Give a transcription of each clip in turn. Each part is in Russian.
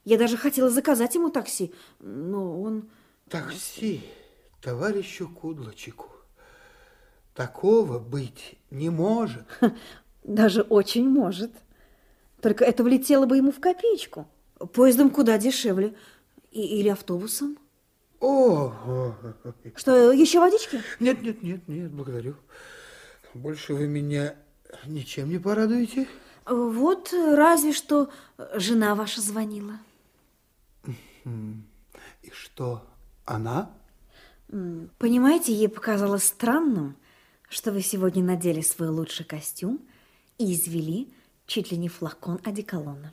Я даже хотела заказать ему такси, но он... Такси товарищу Кудлачику. Такого быть не может. Даже очень может. Только это влетело бы ему в копеечку. Поездом куда дешевле. Или автобусом. О, Что, еще водички? нет, нет, нет, нет, благодарю. Больше вы меня ничем не порадуете? Вот разве что жена ваша звонила. И что, она? Понимаете, ей показалось странным, что вы сегодня надели свой лучший костюм и извели чуть ли не флакон одеколона.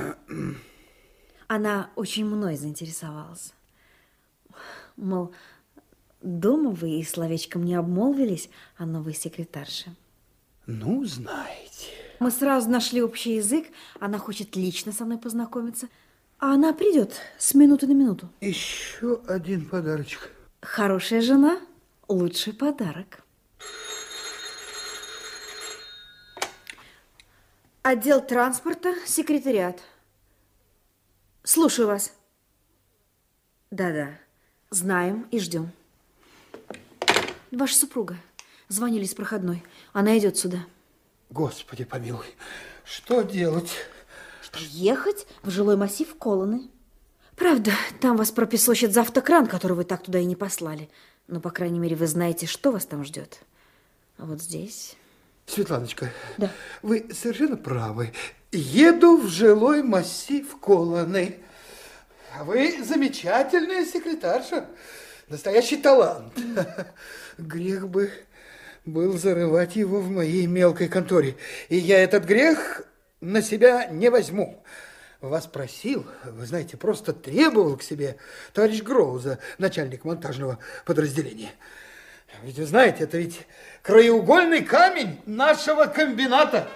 Она очень мной заинтересовалась. Мол, дома вы и словечком не обмолвились о новой секретарше. Ну, знаете. Мы сразу нашли общий язык, она хочет лично со мной познакомиться, а она придет с минуты на минуту. Еще один подарочек. Хорошая жена – лучший подарок. Отдел транспорта, секретариат. Слушаю вас. Да-да, знаем и ждем. Ваша супруга. Звонили с проходной. Она идет сюда. Господи помилуй, что делать? Ехать в жилой массив Колоны. Правда, там вас пропесочит за автокран, который вы так туда и не послали. Но, по крайней мере, вы знаете, что вас там ждет. А вот здесь... Светланочка, да. Вы совершенно правы. Еду в жилой массив Колоны. А вы замечательная секретарша. Настоящий талант. Грех бы был зарывать его в моей мелкой конторе. И я этот грех на себя не возьму. Вас просил, вы знаете, просто требовал к себе товарищ Гроуза, начальник монтажного подразделения. Ведь вы знаете, это ведь краеугольный камень нашего комбината.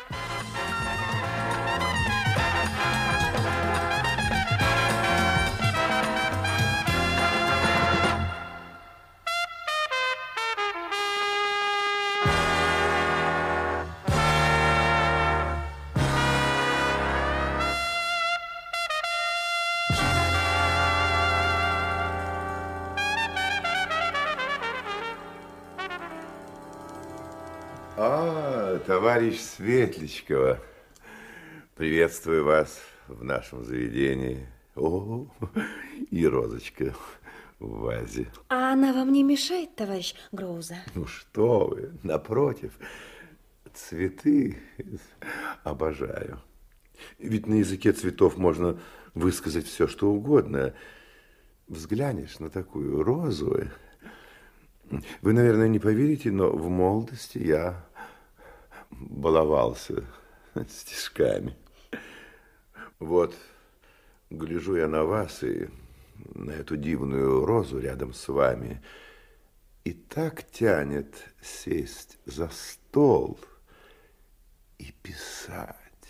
Товарищ Светличкова, приветствую вас в нашем заведении. О, и розочка в вазе. А она вам не мешает, товарищ Гроуза? Ну что вы, напротив, цветы обожаю. Ведь на языке цветов можно высказать все, что угодно. Взглянешь на такую розу. Вы, наверное, не поверите, но в молодости я баловался стишками. Вот, гляжу я на вас и на эту дивную розу рядом с вами, и так тянет сесть за стол и писать.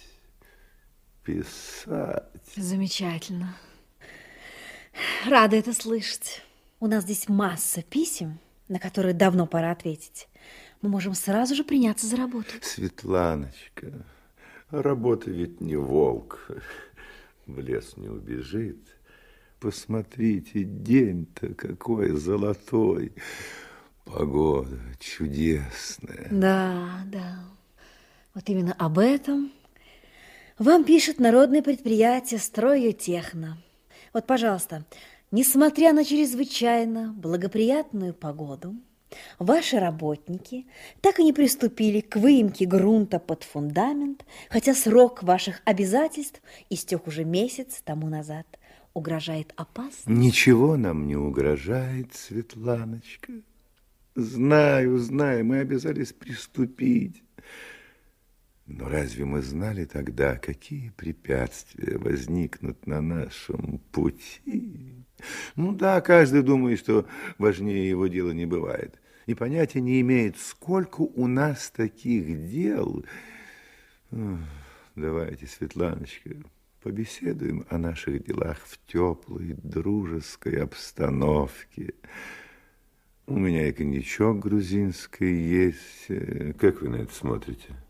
Замечательно. Рада это слышать. У нас здесь масса писем, на которые давно пора ответить. Мы можем сразу же приняться за работу. Светланочка, работа ведь не волк, в лес не убежит. Посмотрите, день-то какой золотой, погода чудесная. Да, да, вот именно об этом вам пишет народное предприятие «Стройотехно». Вот, пожалуйста, несмотря на чрезвычайно благоприятную погоду, ваши работники так и не приступили к выемке грунта под фундамент, хотя срок ваших обязательств истек уже месяц тому назад. Угрожает опасность? Ничего нам не угрожает, Светланочка. Знаю, мы обязались приступить. Но разве мы знали тогда, какие препятствия возникнут на нашем пути? Ну да, каждый думает, что важнее его дела не бывает. И понятия не имеет, сколько у нас таких дел. Давайте, Светланочка, побеседуем о наших делах в теплой, дружеской обстановке. У меня и коньячок грузинский есть. Как вы на это смотрите?